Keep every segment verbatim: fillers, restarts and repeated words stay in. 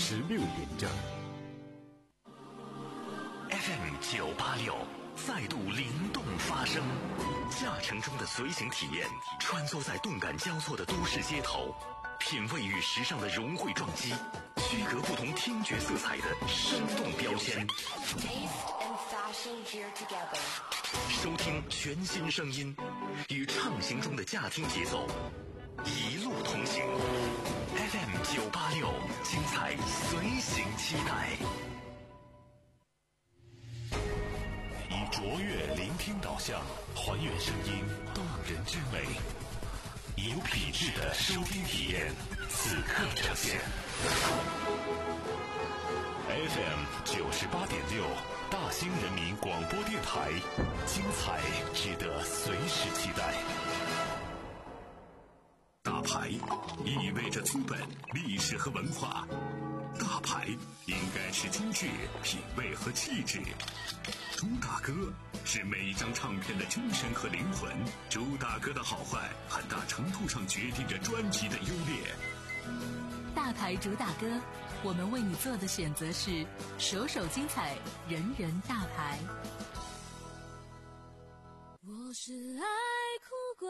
十六点整。 F M 九八六再度灵动发声，驾乘中的随行体验，穿梭在动感交错的都市街头，品味与时尚的融汇撞击，区隔不同听觉色彩的生动标签。收听全新声音，与畅行中的驾听节奏，一路同行。F M 九八六，精彩随行期待。以卓越聆听导向，还原声音动人之美，以有品质的收听体验，此刻呈现。F M 九十八点六，大兴人民广播电台，精彩值得随时期待。大牌意味着资本、历史和文化，大牌应该是精致、品味和气质。朱大哥是每一张唱片的精神和灵魂，朱大哥的好坏很大程度上决定着专辑的优劣。 大牌主打歌，我们为你做的选择是首首精彩，人人大牌。 我是爱哭鬼，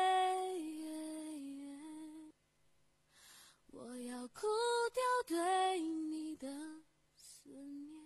我要哭掉对你的思念。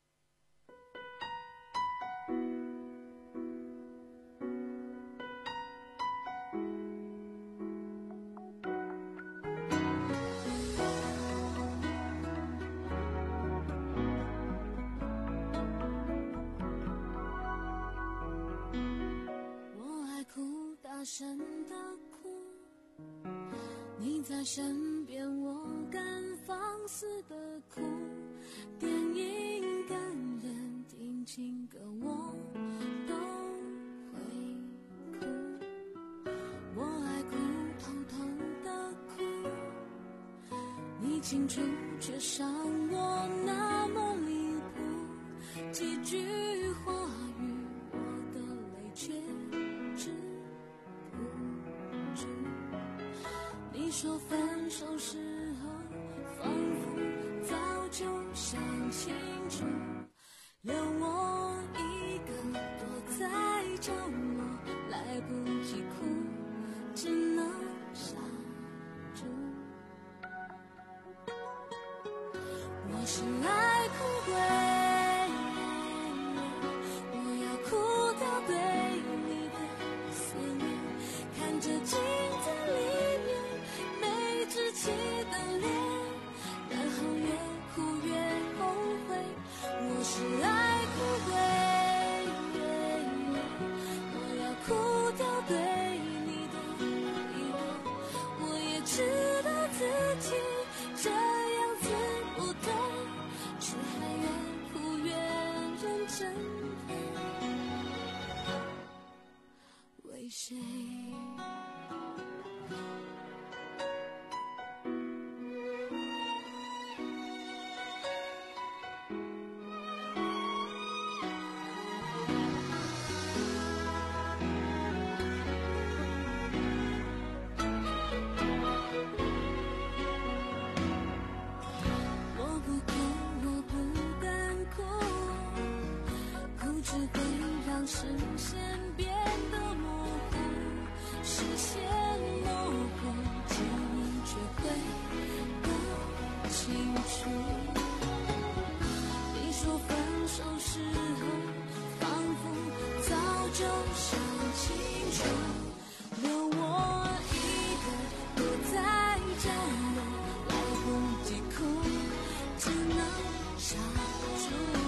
大声的哭，你在身边，我敢放肆的哭。电影感人，听情歌我都会哭。我爱哭，偷偷的哭，你清楚却伤我那么离谱。几句话语，我的泪却你说分手时候，仿佛早就想清楚，留我一个躲在角落，来不及哭，只能傻住。我是爱哭鬼，我要哭掉对你的思念，看着镜子里稚气的脸，然后越哭越后悔。我是爱哭鬼，我要哭掉对你的依恋。我也知道自己这样子不对，却还越哭越认真的为谁？视线变得模糊，视线模糊，记忆却会更清楚。你说分手时候，仿佛早就想清楚，留我一个躲在角落，来不及哭，只能傻住。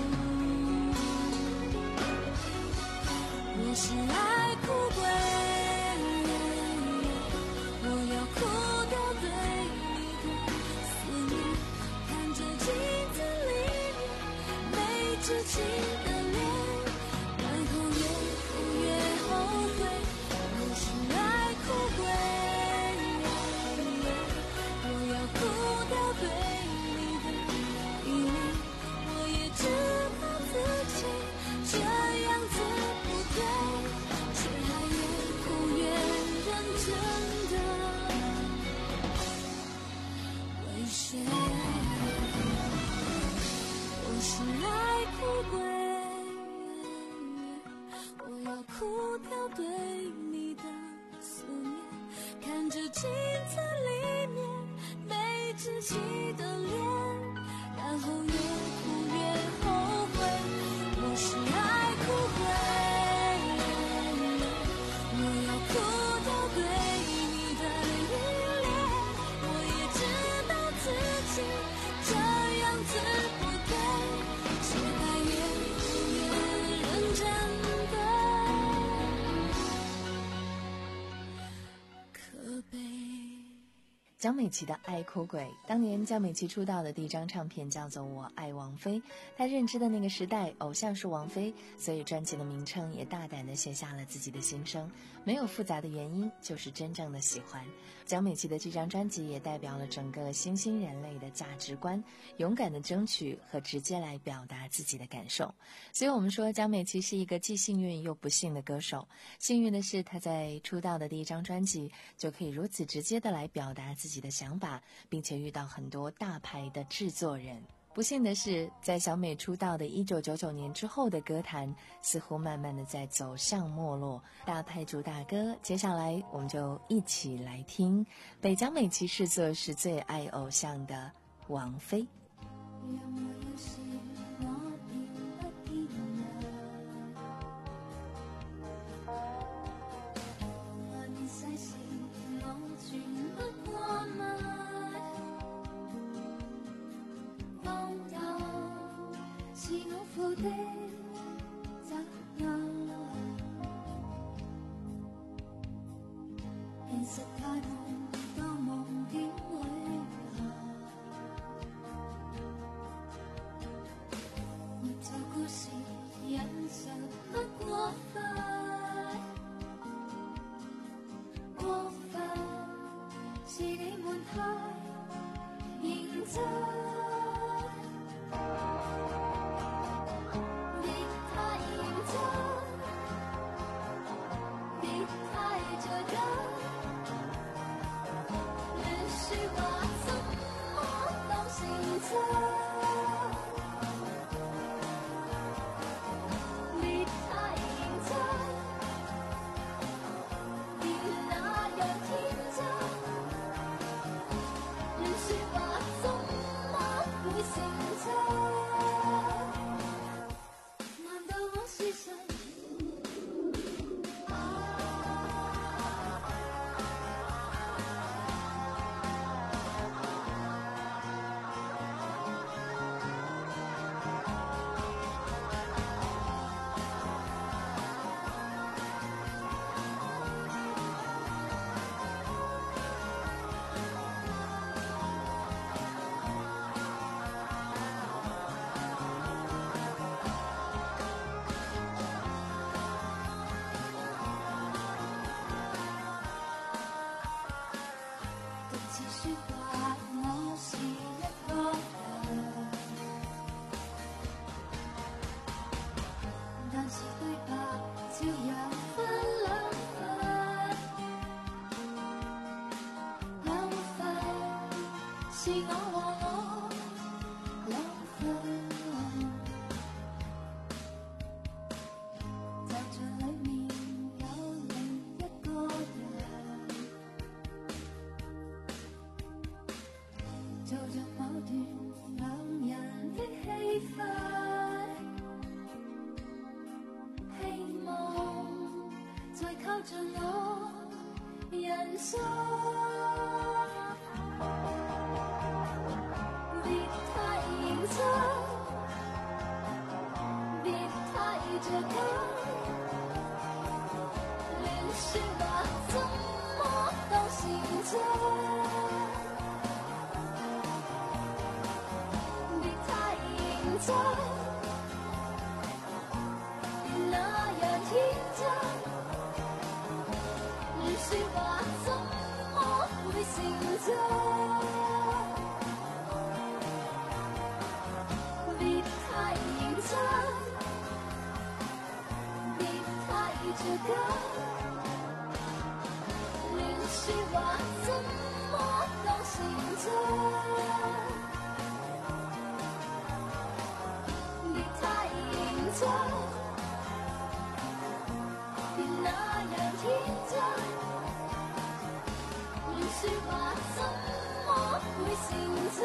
我是爱哭鬼，我要哭掉对你的思念，看着镜子里面没稚气的脸，然后越哭越后悔。我是爱哭鬼，我要哭掉对你的依恋，我也知道自己这样子不对，却还越哭越认真的为谁？ 起的脸，然后越哭越后悔。我是爱哭鬼，我要哭到对你的依恋。我也知道自己这样子不对，现在越哭越认真的可悲。 江美琪的《爱哭鬼》，当年江美琪出道的第一张唱片叫做《我爱王菲》，她认知的那个时代，偶像是王菲，所以专辑的名称也大胆地写下了自己的心声，没有复杂的原因，就是真正的喜欢。江美琪的这张专辑也代表了整个新兴人类的价值观，勇敢的争取和直接来表达自己的感受。所以我们说江美琪是一个既幸运又不幸的歌手。幸运的是她在出道的第一张专辑就可以如此直接的来表达自己的想法，并且遇到很多大牌的制作人。不幸的是，在小美出道的一九九九年之后的歌坛似乎慢慢的在走向没落。大牌主打歌，接下来我们就一起来听被江美琪视作是最爱偶像的王菲。 让我有時我便不見人，萬年世事我全不過問，荒謬是我負的責任，現實太夢到夢境裏做故事忍受不過分，過分是你們太認真，別太認真，別太着緊，亂說話怎麼當成真？是我和我兩份，就像裡面有另一個人，做着某段兩人的戲份，希望再靠近我人生。別太着緊，亂說話怎麼當成真？別太認真，別那樣天真，亂說話怎麼會成真？着緊，亂說話怎麼當成真？別太認真，別那樣天真，亂說話怎麼會成真？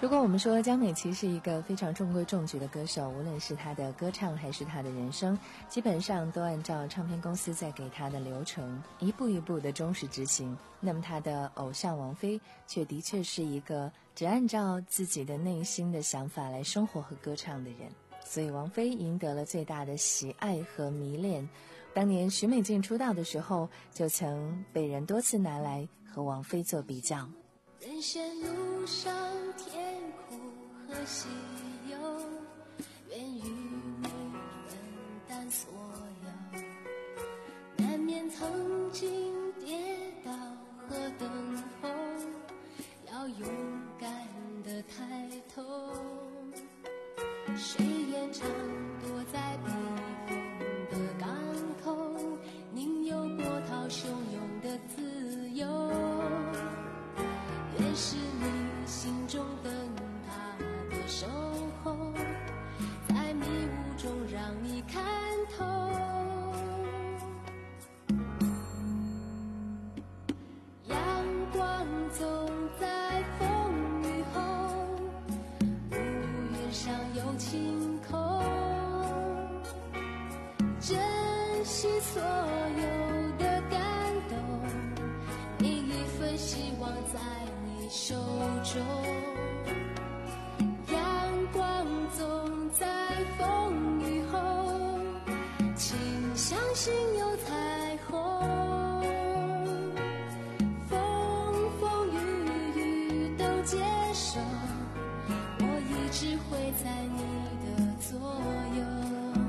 如果我们说江美琪是一个非常中规中矩的歌手，无论是她的歌唱还是她的人生，基本上都按照唱片公司在给她的流程一步一步的忠实执行。那么她的偶像王菲却的确是一个只按照自己的内心的想法来生活和歌唱的人，所以王菲赢得了最大的喜爱和迷恋。当年许美静出道的时候，就曾被人多次拿来和王菲做比较。 人生路上甜苦和喜忧，愿与你分担所有，难免曾经跌倒和等候，要勇敢地抬头，谁愿常躲在避风的港口，宁有波涛汹涌的自由，愿是你心中灯塔的守候，在迷雾中让你看透。阳光总在风雨后，乌云上有晴空，珍惜所有的感动，每一份希望在你手中。阳光总在风雨后，请相信有彩虹，风风雨雨都接受，我一直会在你的左右。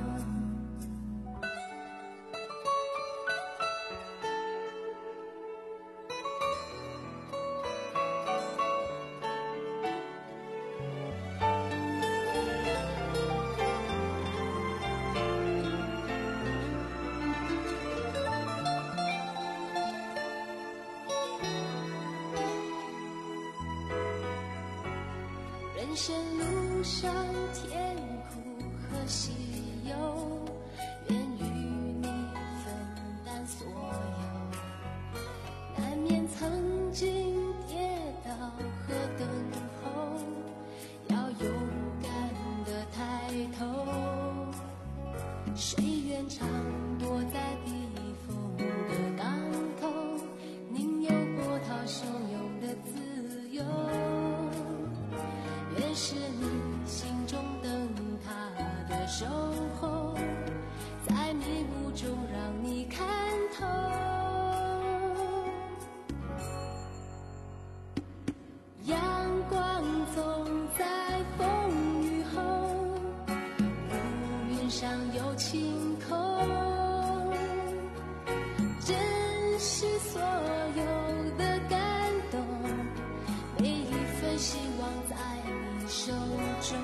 人生路上甜苦和喜忧，愿与你分担所有，难免曾经跌倒和等候，要勇敢地抬头，谁愿常躲在避风的港口，宁有波涛汹涌的自由，愿是你心中灯塔的守候，在迷雾中让你看透。阳光总在风雨后，乌云上有晴空，珍惜所有的感动，每一份希望在你手中。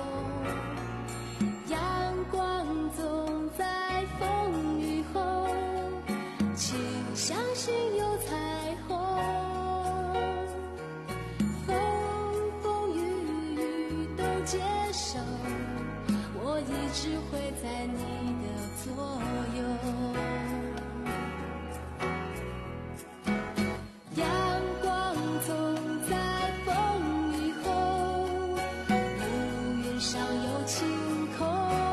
阳光总在风雨后，请相信有彩虹，风风雨雨都接受，我一直会在你的左右。阳光总在风雨后，乌云上有晴空，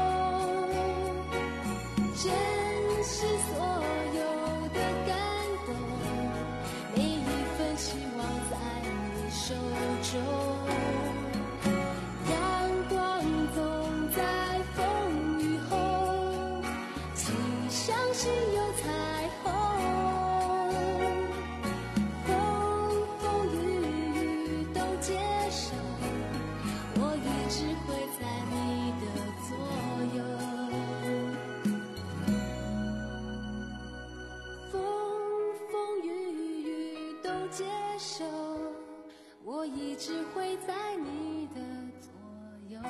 珍惜所有的感动，每一份希望在你手中。阳光总在风雨后，请相信有彩虹，风风雨雨都接受，我一直会在你的左右。风风雨雨都接受，我一直会在你的左右。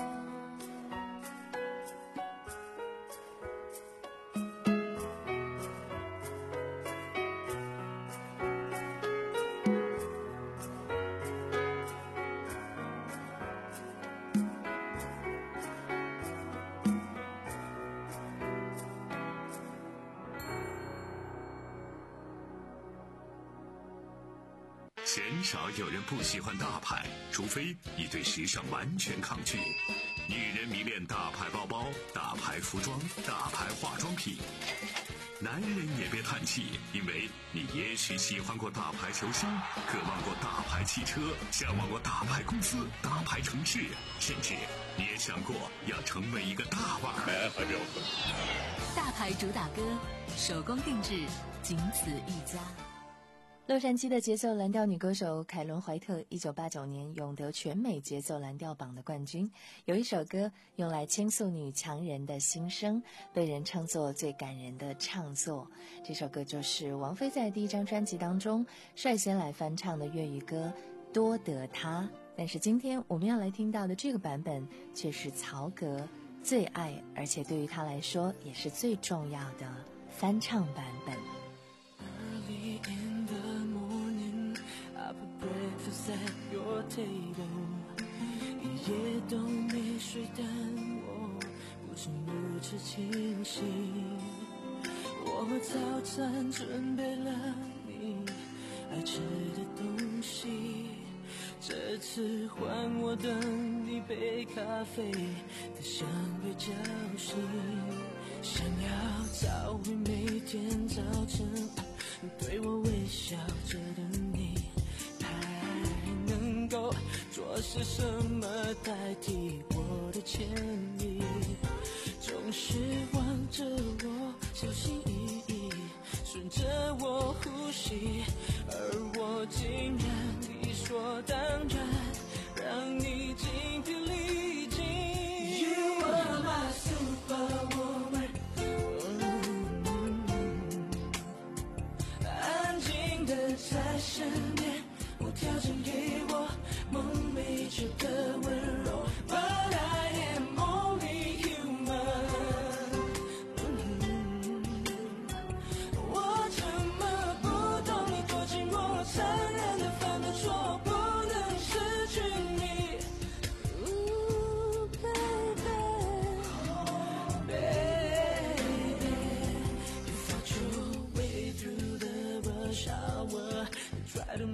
鲜少有人不喜欢大牌，除非你对时尚完全抗拒。女人迷恋大牌包包、大牌服装、大牌化妆品。男人也别叹气，因为你也许喜欢过大牌球星，渴望过大牌汽车，向往过大牌公司、大牌城市，甚至你也想过要成为一个大腕儿。 大牌主打歌，手工定制，仅此一家。 洛杉矶的节奏蓝调女歌手凯伦·怀特一九八九年勇得全美节奏蓝调榜的冠军，有一首歌用来倾诉女强人的心声，被人称作最感人的唱作。这首歌就是王菲在第一张专辑当中率先来翻唱的粤语歌《多得他》。但是今天我们要来听到的这个版本却是曹格最爱，而且对于他来说也是最重要的翻唱版本。 Breakfast at your table， 一夜都没睡，但我不曾如此清醒。我早餐准备了你爱吃的东西，这次换我等一杯咖啡的香味叫醒，想要找回每天早晨对我微笑着的你，能够做些什么代替我的歉意？总是望着我小心翼翼，顺着我呼吸，而我竟然理所当然让你精疲力尽。You are my superwoman， 安静的在身边，无条件给我梦寐求的温柔 But I am only human、嗯、我怎么不懂你多寂寞，残忍的犯的错，不能失去你、Ooh, baby, baby You fought your way through the rush hour, try to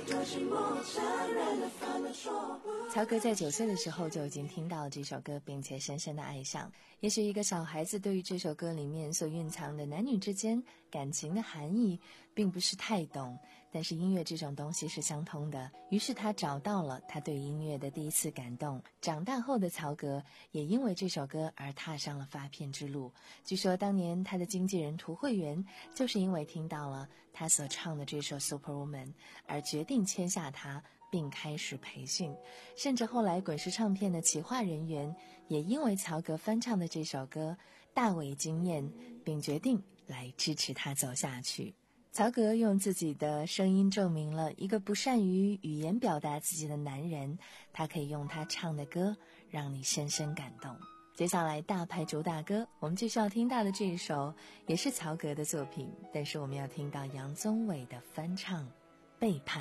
曹格在九岁的时候就已经听到这首歌，并且深深的爱上。也许一个小孩子对于这首歌里面所蕴藏的男女之间感情的含义并不是太懂，但是音乐这种东西是相通的，于是他找到了他对音乐的第一次感动。长大后的曹格也因为这首歌而踏上了发片之路。据说当年他的经纪人涂慧源就是因为听到了他所唱的这首 Superwoman 而决定签下他并开始培训，甚至后来滚石唱片的企划人员也因为曹格翻唱的这首歌大为惊艳，并决定来支持他走下去。曹格用自己的声音证明了一个不善于语言表达自己的男人，他可以用他唱的歌让你深深感动。接下来大牌主打歌，我们继续要听到的这一首也是曹格的作品，但是我们要听到杨宗纬的翻唱《背叛》。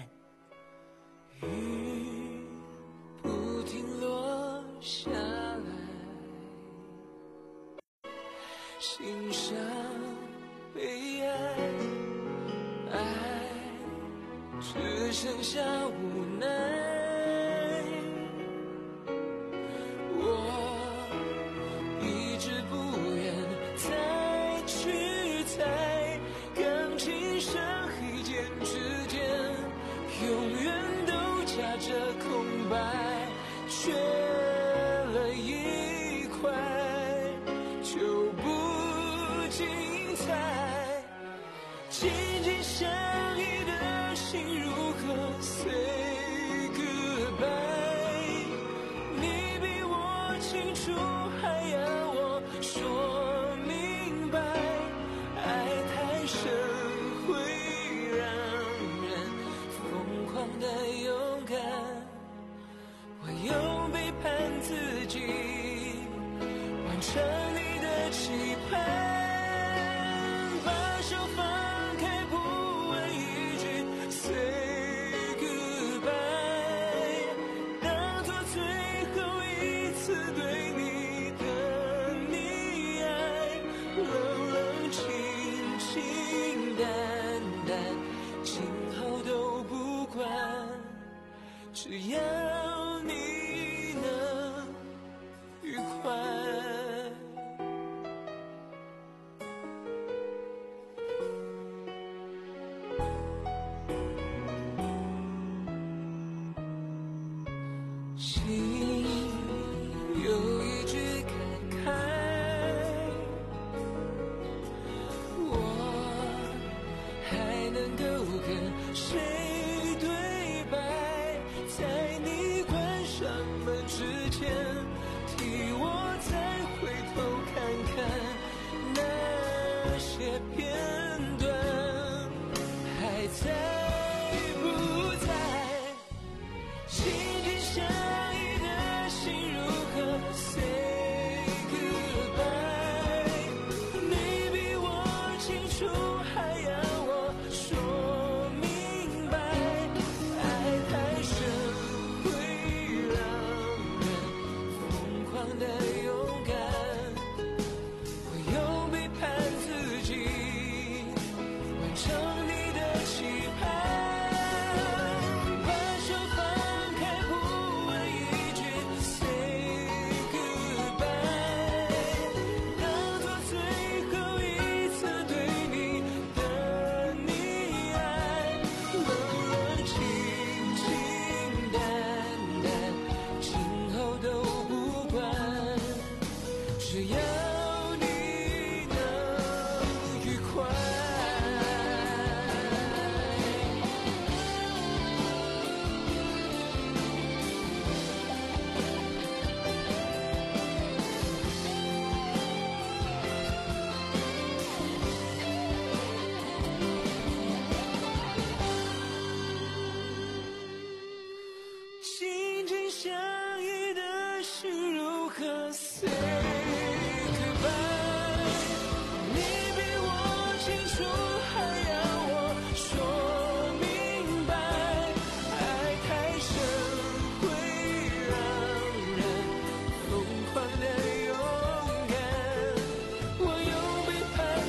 雨不停落下来，心上悲哀，爱只剩下无奈。我一直不愿再去猜，感情深黑键之间永远夹着空白，缺了一块就不精彩。紧紧相依的心如何 say goodbye？ 你比我清楚，还要我说明白。爱太深会让人疯狂的勇敢，我用背叛自己完成你的期盼，把手放开，不问一句 say goodbye， 当作最后一次对你的溺爱，冷冷清清淡淡，今后都不管，只要你能愉快。心有一句感慨，我还能够跟谁对白？在你关上门之前，替我再回头看看那些片段，还在不在？紧紧相依的心如何 say goodbye？ 你比我清楚，还要我说明白。爱太深会让人疯狂的勇敢，我用背叛自己完成你的期盼。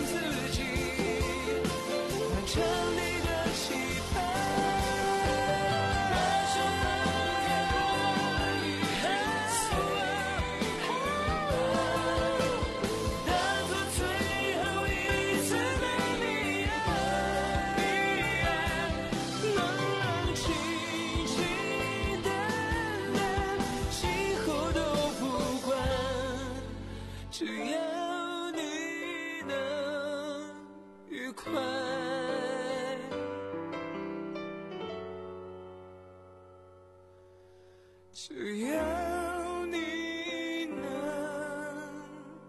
成你的期盼。 愉快。只要你能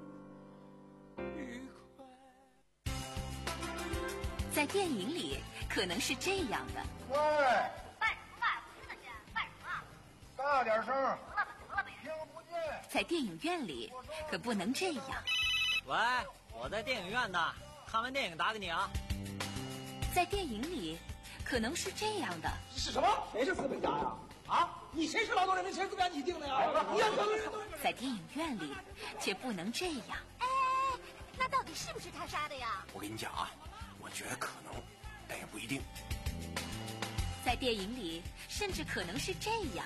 愉快。 在电影里可能是这样的。 喂， 办什么办？我听得见，办什么？ 大点声， 得了吧得了吧， 听不见。 在电影院里可不能这样。 喂，我在电影院呢，看完电影打给你啊。 在电影里可能是这样的。 是什么？谁是资本家呀？啊，你谁是劳动人民？谁是资本家？你定的呀？你要在电影院里却不能这样。 哎，那到底是不是他杀的呀？ 我跟你讲啊，我觉得可能，但也不一定。 在电影里甚至可能是这样。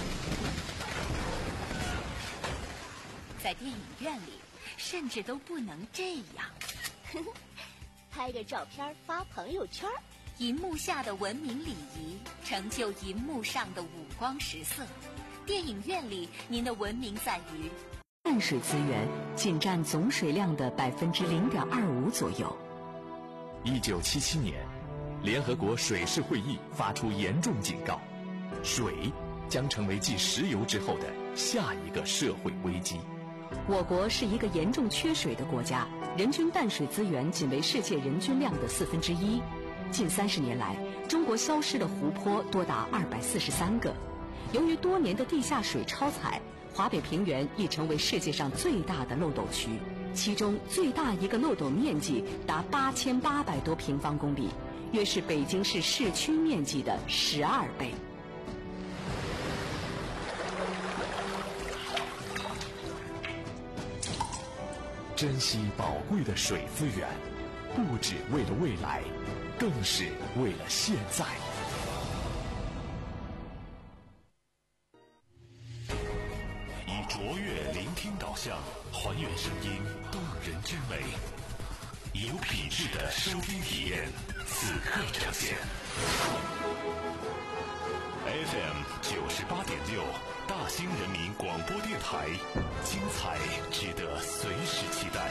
在电影院里甚至都不能这样。 拍个照片发朋友圈。 银幕下的文明礼仪成就银幕上的五光十色。电影院里您的文明在于淡水资源仅占总水量的百分之零点二五左右。 一九七七年，联合国水事会议发出严重警告，水将成为继石油之后的下一个社会危机。 我国是一个严重缺水的国家，人均淡水资源仅为世界人均量的四分之一。近三十年来，中国消失的湖泊多达二百四十三个。由于多年的地下水超采，华北平原已成为世界上最大的漏斗区，其中最大一个漏斗面积达八千八百多平方公里，约是北京市市区面积的十二倍。 珍惜宝贵的水资源，不只为了未来，更是为了现在。 以卓越聆听导向，还原声音动人之美，有品质的收听体验，此刻呈现。F M 九十八点六，大兴人民广播电台，精彩值得随时期待。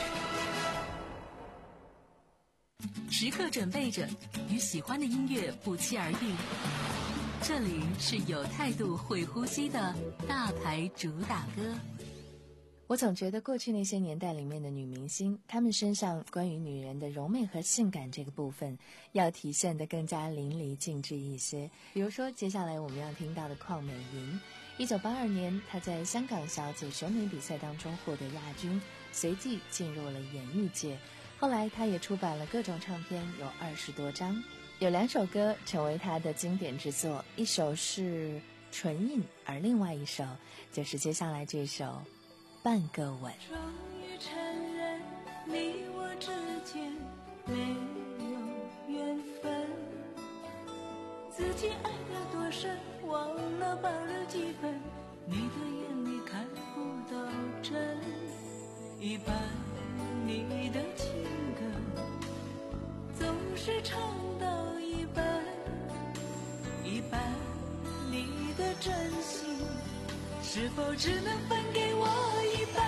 时刻准备着与喜欢的音乐不期而遇。这里是有态度会呼吸的大牌主打歌。 我总觉得过去那些年代里面的女明星，她们身上关于女人的柔媚和性感这个部分要体现得更加淋漓尽致一些。比如说接下来我们要听到的邝美云，一九八二年她在香港小姐选美比赛当中获得亚军，随即进入了演艺界。后来她也出版了各种唱片，有二十多张，有两首歌成为她的经典之作，一首是唇印，而另外一首就是接下来这首半个吻。 终于承认你我之间没有缘分，自己爱得多深，忘了保留几分，你的眼里看不到真，一半你的情歌总是唱到一半，一半你的真心是否只能分给我一半？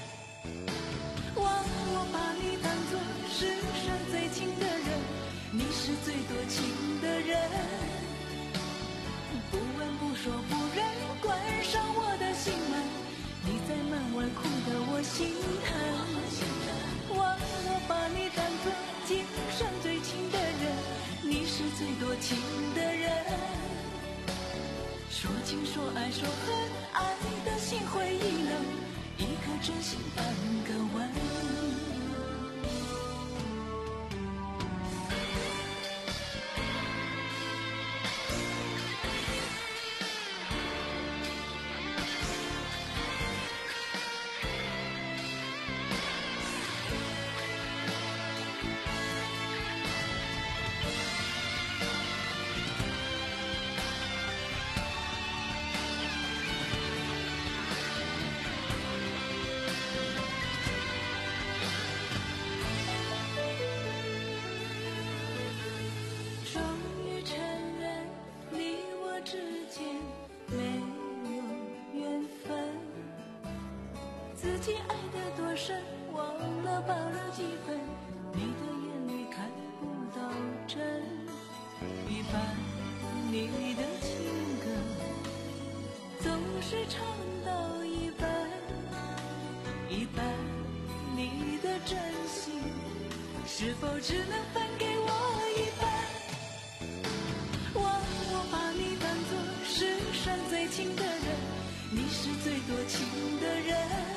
忘我把你当作世上最亲的人，你是最多情的人，不问不说不认，关上我的心门，你在门外哭得我心疼。忘了把你当作今生最亲的人，你是最多情的人，说情说爱说恨，爱的心灰意冷，一颗真心半个吻。自己爱得多深，忘了保留几分，你的眼里看不是否只能分给我一半？忘我把你当作世上最亲的人，你是最多情的人，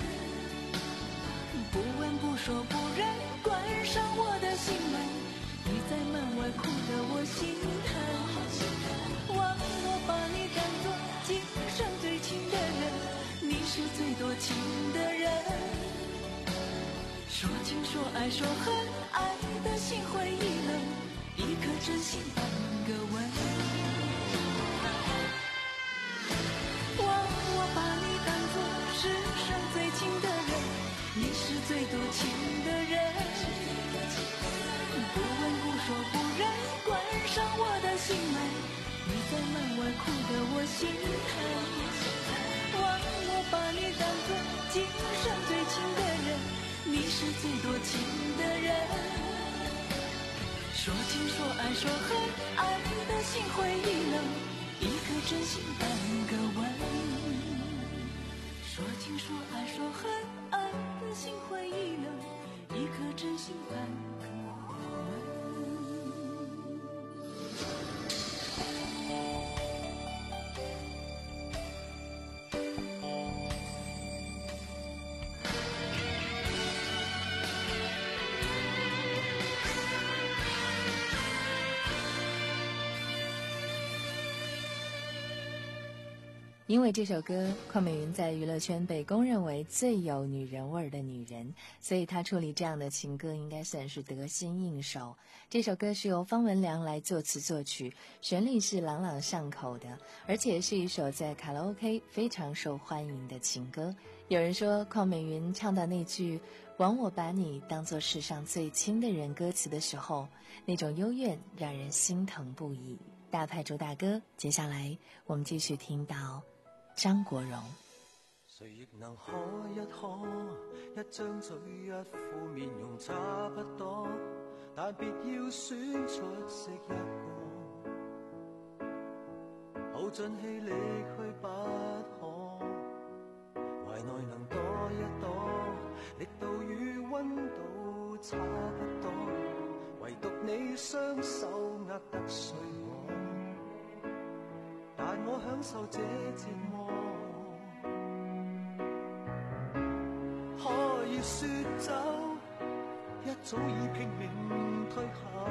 不问不说不认，关上我的心门，你在门外哭得我心疼。忘我把你当作今生最亲的人，你是最多情的人，说情说爱说恨，爱的心灰意冷，一颗真心半个吻。忘我把你当作世上最亲的人，你是最多情的人，不问不说不认，关上我的心门，你在门外哭得我心疼。忘我把你当作今生最亲的人，你是最多情的人，说情说爱说恨，爱的心灰意冷，一颗真心半个吻。说情说爱说恨，爱的心灰意冷，一颗真心半个吻。 因为这首歌，邝美云在娱乐圈被公认为最有女人味儿的女人，所以她处理这样的情歌应该算是得心应手。这首歌是由方文良来作词作曲，旋律是朗朗上口的，而且是一首在卡拉 OK 非常受欢迎的情歌。有人说邝美云唱到那句枉我把你当作世上最亲的人歌词的时候，那种幽怨让人心疼不已。大牌主打歌，接下来我们继续听到張國榮。 誰亦能可一可，一張嘴一副面容差不多，但別要選出色一個，耗盡氣力去不可，懷內能多一朵，力度與溫度差不多，唯獨你雙手握得碎我，但我享受這折磨，可以說走，一早已拼命退後，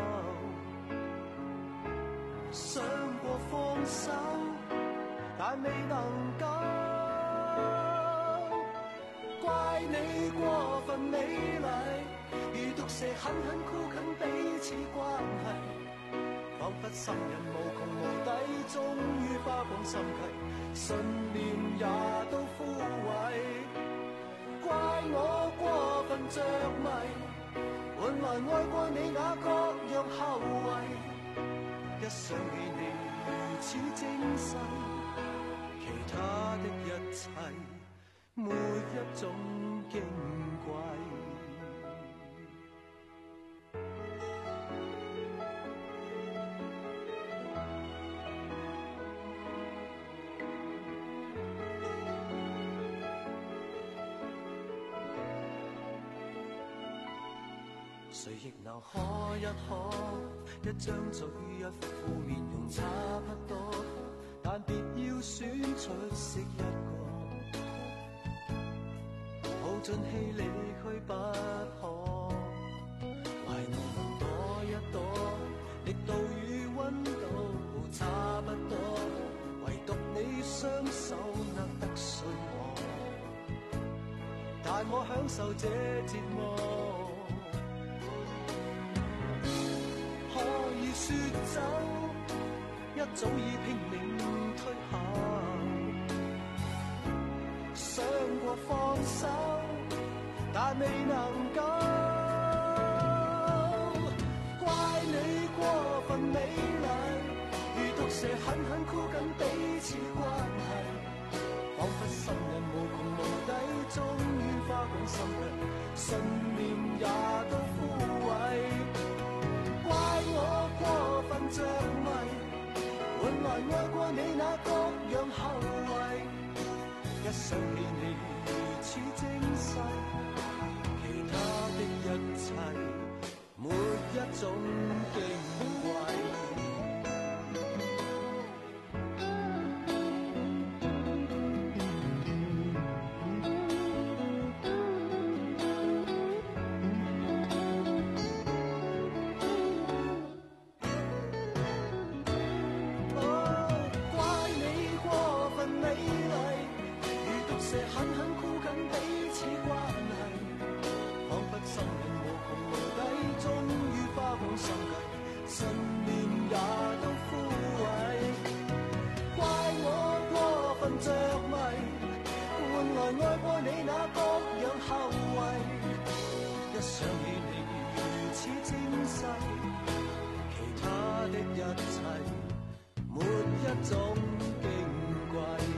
想過放手，但未能夠，怪你過分美麗，如毒蛇狠狠箍緊彼此關係，彷彿心人無窮無底，終於花光心計，信念也都枯萎，怪我過分着迷，換來愛過你那各樣後遺，一想起你如此精細，其他的一切沒一種矜貴。誰亦能可一可，一張嘴一副面容差不多，但別要選出色一個，耗盡氣力去不可，懷內能躲一躲，力度與溫度差不多，唯獨你雙手握得碎我，但我享受這折磨，說走，一早已拼命退後，想過放手，但未能夠，怪你過分美麗，如毒蛇狠狠箍緊彼此關係，彷彿心人無窮無底，終於花光心計，信念也都枯萎，怪我過分着迷，換來愛過你那各樣後遺，一想起你如此精細，其他的一切沒一種矜貴。狠狠箍緊彼此關係，彷彿心癮無窮無底，終於花光心計，信念也都枯萎。怪我過分着迷，換來愛過你那各樣後遺。一想起你如此精細，其他的一切沒一種矜貴。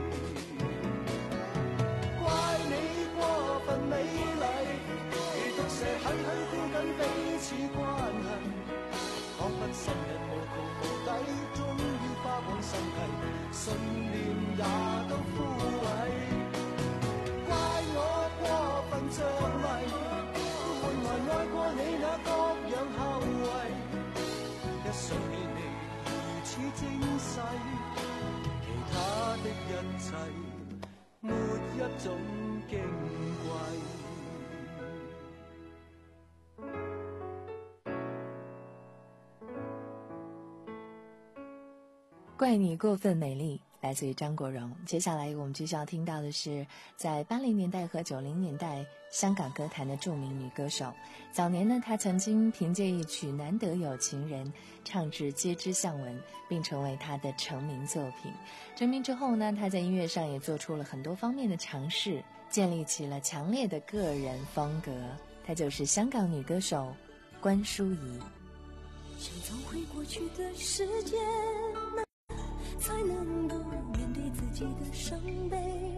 美麗如毒蛇，狠狠箍緊彼此關係，彷彿心癮無窮無底，終於花光心計，信念也都枯萎。怪我過分着迷，換來愛過你那各樣後遺。一想起你如此精細，其他的一切沒一種矜貴。 怪你过分美丽，来自于张国荣。接下来我们继续要听到的是在八零年代和九零年代香港歌坛的著名女歌手。早年呢，她曾经凭借一曲《难得有情人》唱至街知巷闻，并成为她的成名作品。成名之后呢，她在音乐上也做出了很多方面的尝试，建立起了强烈的个人风格。她就是香港女歌手关淑怡。 想找回过去的时间，才能够面对自己的伤悲。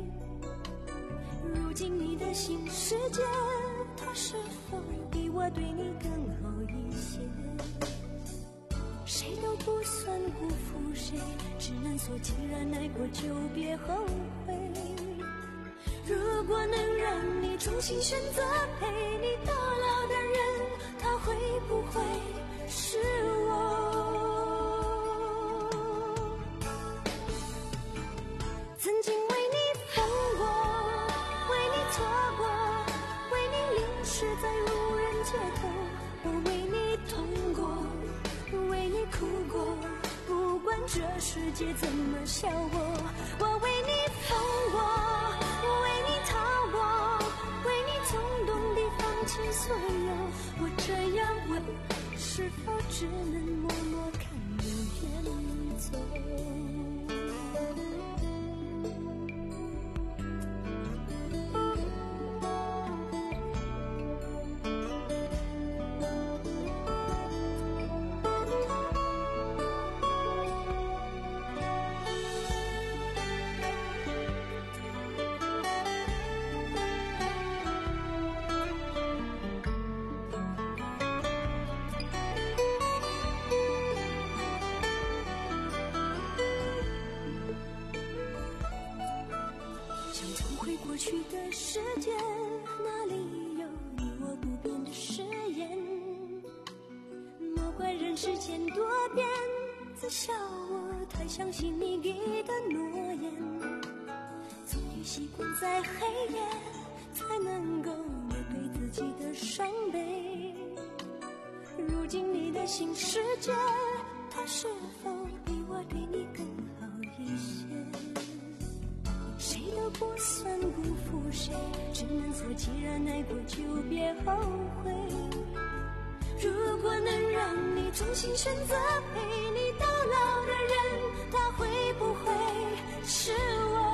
如今你的新世界，它是否比我对你更好一些？谁都不算辜负谁，只能说既然爱过就别后悔。如果能让你重新选择陪你到老的人，他会不会是我？曾经为你疯过，为你错过，为你淋湿在无人街头，我为你痛过，为你哭过，不管这世界怎么笑我，我为你疯过，为你逃过，为你冲动地放弃所有。我这样问，是否只能默默看流言走？过去的世界，哪里有你我不变的誓言？莫怪人世间多变，自笑我太相信你给的诺言。终于习惯在黑夜，才能够面对自己的伤悲。如今你的新世界，它是否比我对你更好一些？谁都不算辜负谁，只能说既然爱过就别后悔。如果能让你重新选择陪你到老的人，他会不会是我？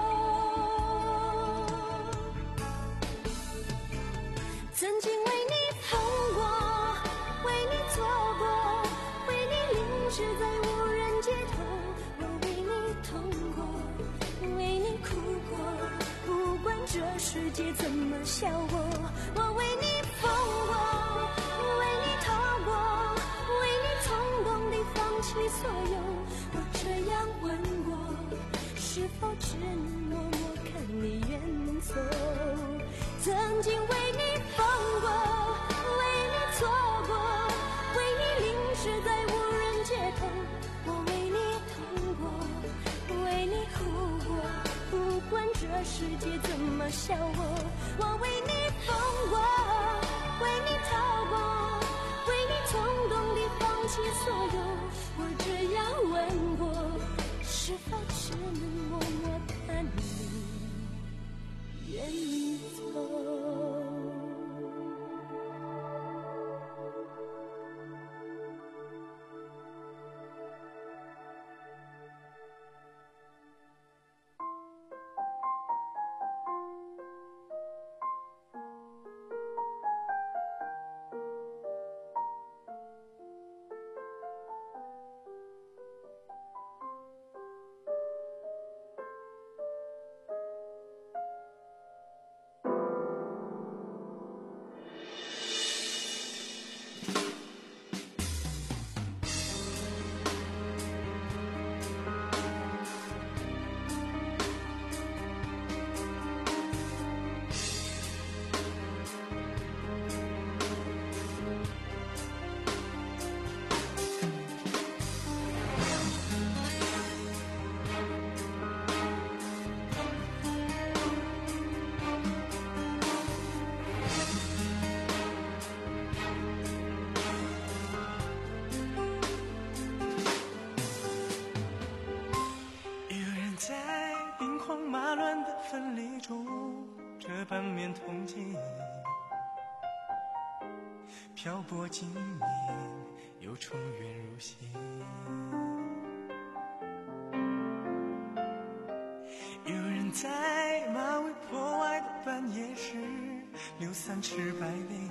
曾经为你痛过，为你错过，为你淋湿在无人街头，我为你痛过，为你哭过，不管这世界怎么笑我，我为你疯过，为你逃过，为你冲动地放弃所有。我这样问过，是否只能默默看你远走？曾经为你疯过，为你错过， 世界怎么笑我？我为你疯过，为你逃过，为你冲动地放弃所有。我这样问过，是否只能默默看你远离走？ 分离中，这半面铜镜漂泊经年，又重圆如昔。有人在马嵬坡外的半夜时流散赤白绫，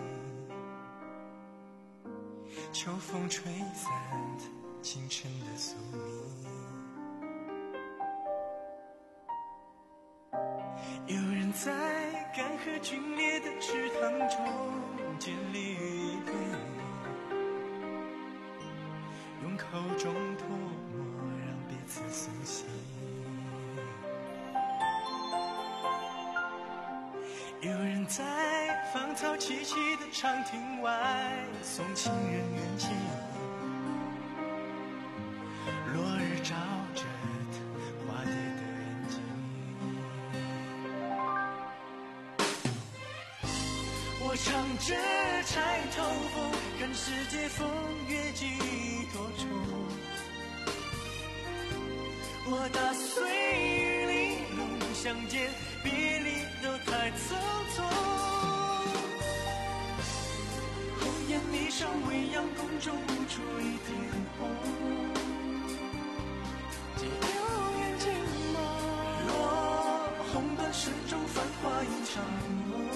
秋风吹散清晨的宿命。有人在干涸皲裂的池塘中建立于一对，用口中唾沫让彼此苏醒。有人在芳草萋萋的长亭外送情人远近，落日照着花蝶的眼睛。我唱着钗头凤，看世界风月几多重。我打碎玉玲珑，相见别离都太匆匆。红颜霓裳，未央宫中无处一点红。几流烟尽梦，落红断水中，繁华一场梦。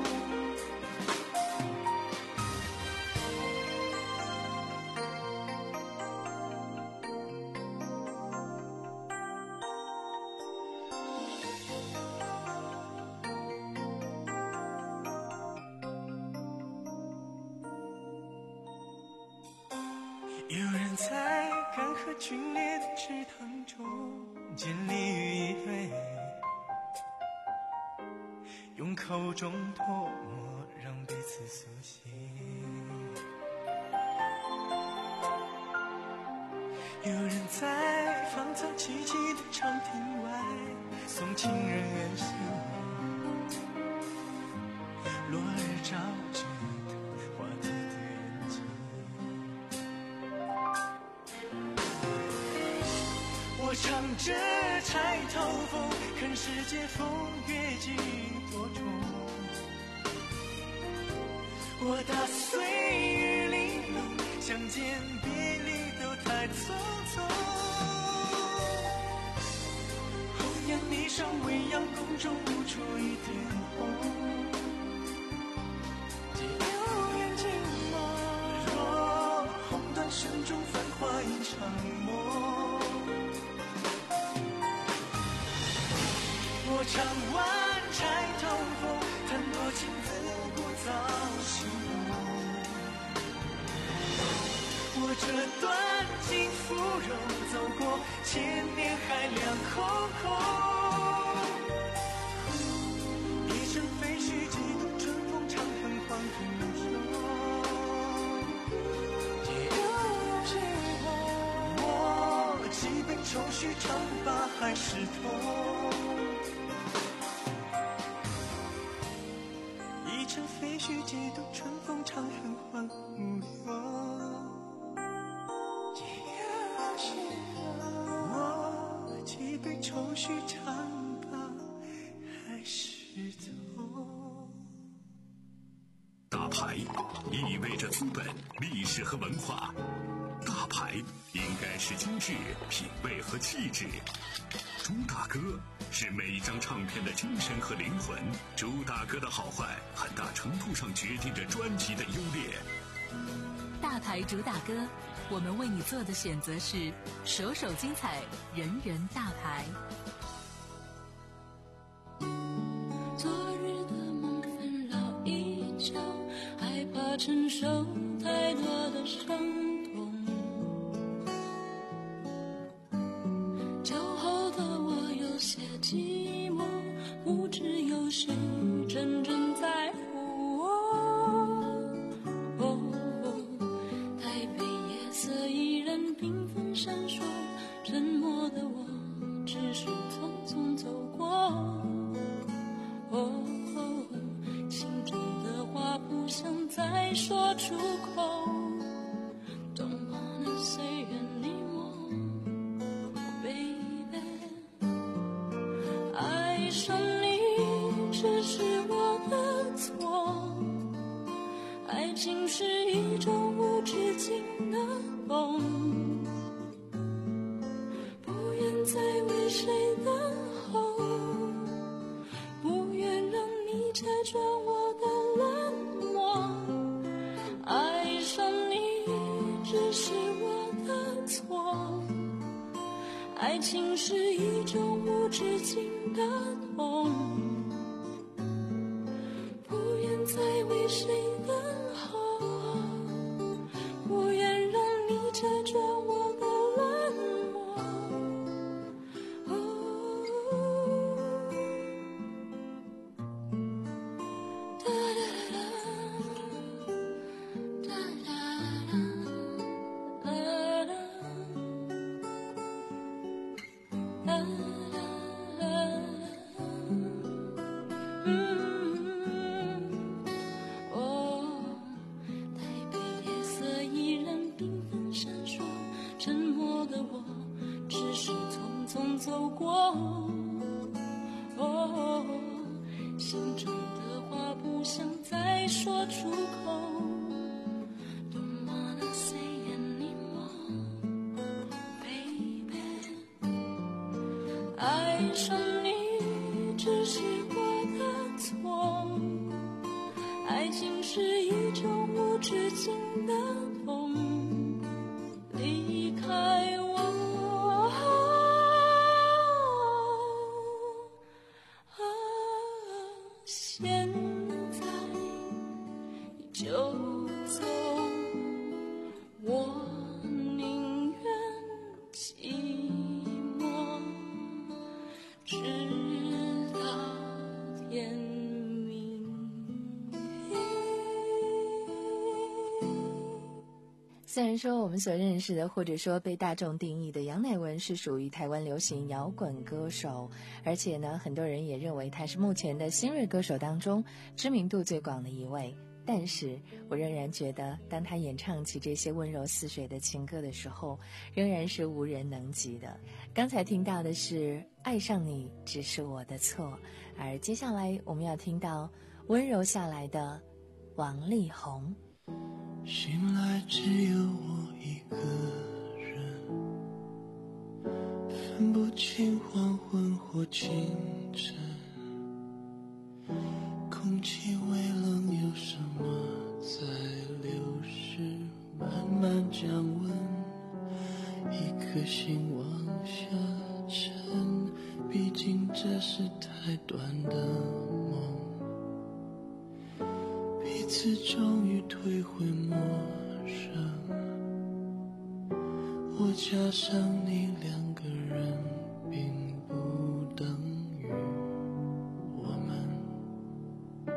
有人在干涸皲裂的池塘中建立于一对，用口中唾沫让彼此苏醒。有人在芳草萋萋的长亭外送情人远行，落日照着花蝶的眼睛。我唱着钗头凤，看世界风月几多重。我打碎玉玲珑，相见别离都太匆匆。红颜霓裳，未央宫中无处一点红。几流烟尽梦，若红断声中，繁华一场梦。我唱完钗头凤，弹落情字古早心梦。我这段情芙蓉，走过千年海量空空。一生废墟，几度春风长恨黄土中。几流尽红，我几杯愁绪，长把海誓痛。 几度春风长远欢无忧。我几杯愁绪长吧，还是痛。 大牌意味着资本、历史和文化。大牌应该是精致、品味和气质。朱大哥是每一张唱片的精神和灵魂。朱大哥的好坏，很大程度上决定着专辑的优劣。 大牌主打歌，我们为你做的选择是首首精彩，人人大牌。 昨日的梦纷扰依旧，害怕承受太多的伤痛。酒后的我有些寂寞，不知有谁真正在乎我。哦，台北夜色依然缤纷闪烁，沉默的我只是匆匆走过。哦，心中的话不想再说出口。Don't wanna say anymore, baby。爱上你只是我的错，爱情是一种无止境的梦，不愿再为谁等候，不愿让你拆穿我的冷漠。爱上你只是我的错，爱情是一种无止境的痛，不愿再为谁等候，不愿让你拆穿我的冷漠。哒哒哒哒哒哒走过，哦，心中的话不想再说出口。Don't wanna say anymore, baby。爱上你只是我的错，爱情是一种无止境的痛，离开我。现在就走，我宁愿寂寞，直到天明。 虽然说我们所认识的或者说被大众定义的杨乃文是属于台湾流行摇滚歌手，而且呢很多人也认为他是目前的新锐歌手当中知名度最广的一位，但是我仍然觉得当他演唱起这些温柔似水的情歌的时候，仍然是无人能及的。刚才听到的是爱上你只是我的错，而接下来我们要听到温柔下来的王力宏。 醒来只有我一个人，分不清黄昏或清晨，空气微冷，有什么在流逝，慢慢降温，一颗心往下沉，毕竟这是太短的梦，彼此终于退回陌生，我加上你两个人并不等于我们。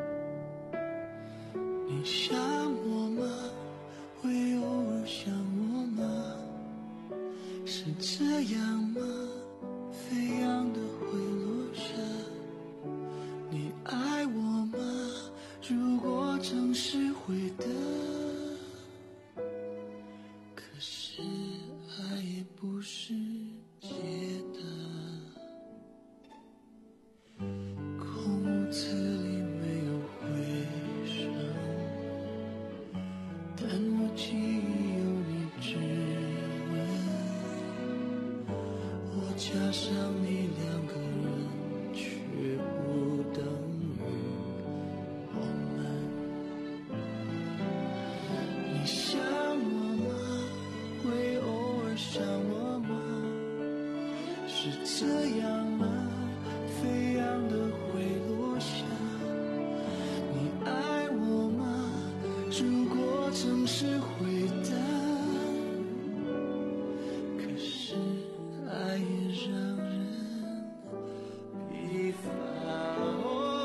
你想我吗？会偶尔想我吗？是这样吗？飞扬的会落下。你爱我吗？如果正是不是解答。空屋子里没有回声，但我记忆有你指纹。我加上你两个人，却不等于我们。你想我吗？会偶尔想我吗？是这样吗？飞扬的会落下。你爱我吗？如果曾是回答，可是爱也让人疲乏。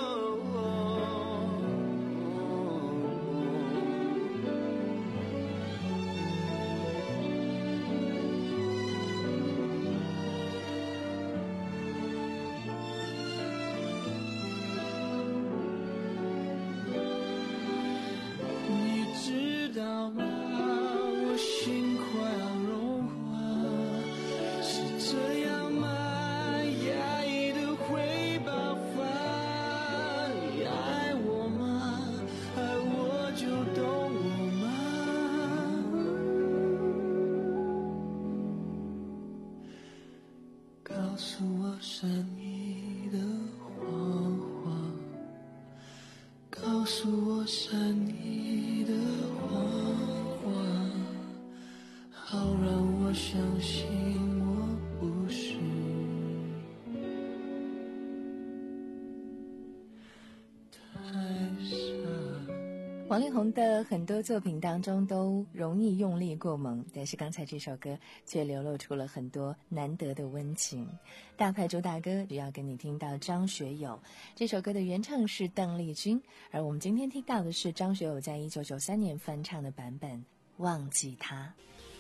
知道吗？我心快要融化，是这样吗？压抑的会爆发。你爱我吗？爱我就懂我吗？告诉我善意的谎话，告诉我善意的谎话，好让我相信我不是太傻。 王力宏的很多作品当中都容易用力过猛，但是刚才这首歌却流露出了很多难得的温情。大牌主打歌，只要跟你听到张学友，这首歌的原唱是邓丽君，而我们今天听到的是张学友在一九九三年翻唱的版本《忘记他》。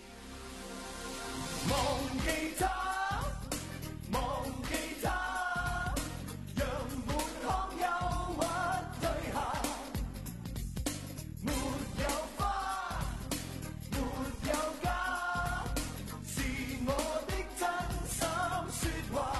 忘记他，忘记他，让滿腔憂鬱退下。沒有花，沒有家，是我的真心說話。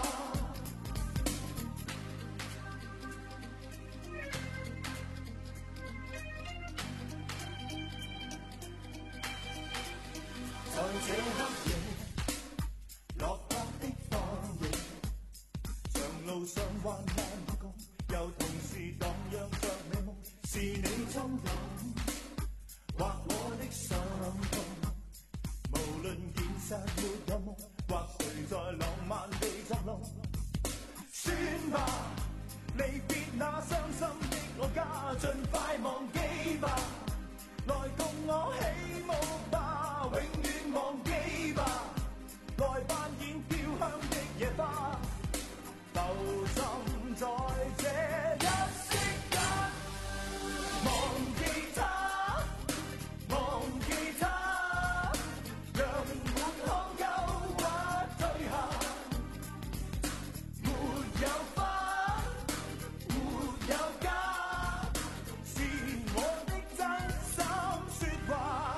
在這黑夜落魄的放映，長路上患難與共，又同時蕩漾着美夢。是你衝動，或我的心痛。無論現實沒有夢，或誰在浪漫地作弄。算吧，離別那傷心的我家，盡快忘記吧。來共我起舞吧，永遠忘記吧。來扮演飄香的野花，浮沉在這一息間。忘記他，忘記他，讓滿腔憂鬱退下。沒有花，沒有家，是我的真心說話。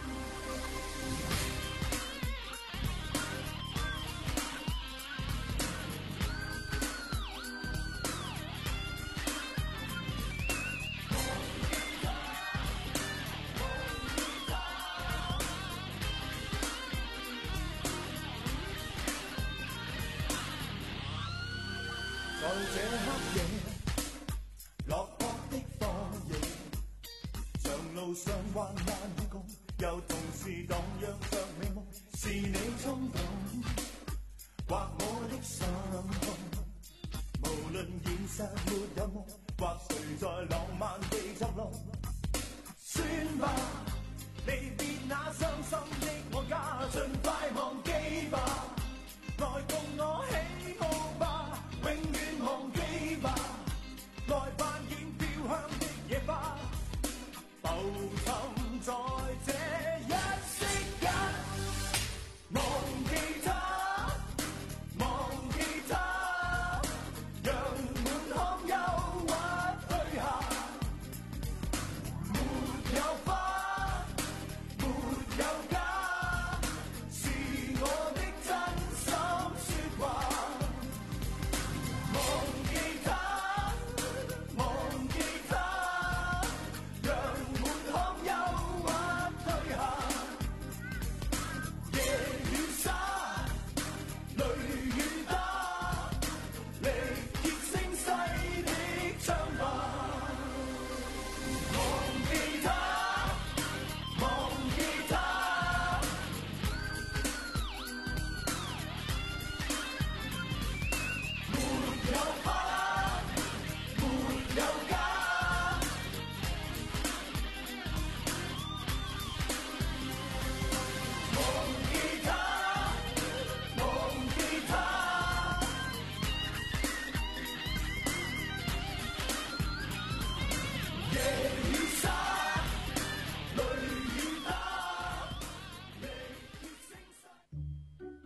在這黑夜，落魄的放映，長路上患難與共，又同時蕩漾着美夢。是你衝動，或我的心痛。無論現實沒有夢，或誰在浪漫地作弄。算吧，離別那傷心的我家，盡快忘記吧。來共我起舞吧，永遠忘記吧。來扮演飄香的野花，浮沉在這一息間。忘記他，忘記他，讓滿腔憂鬱退下。沒有花，沒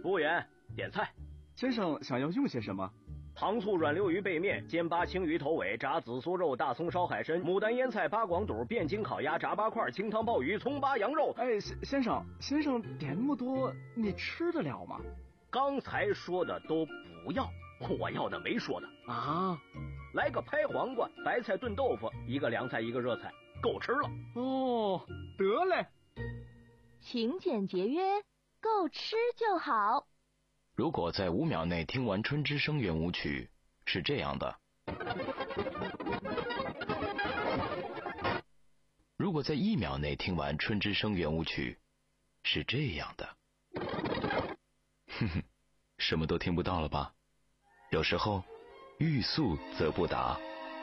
服务员，点菜。 先生想要用些什么？ 糖醋软溜鱼背面、煎八青鱼头尾、炸紫苏肉、大葱烧海参、牡丹腌菜、八广肚、汴京烤鸭、炸八块、清汤鲍鱼、葱八羊肉。 哎，先先生，先生点那么多，你吃得了吗？ 刚才说的都不要，我要的没说的啊。 来个拍黄瓜、白菜炖豆腐，一个凉菜，一个热菜，够吃了。 哦，得嘞。 勤俭节约，够吃就好。 如果在五秒内听完《春之声》圆舞曲，是这样的；如果在一秒内听完《春之声》圆舞曲，是这样的。哼哼，什么都听不到了吧？有时候，欲速则不达。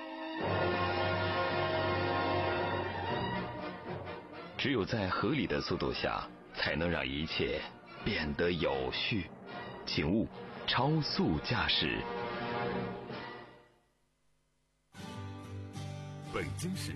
只有在合理的速度下，才能让一切变得有序。请勿超速驾驶。 北京市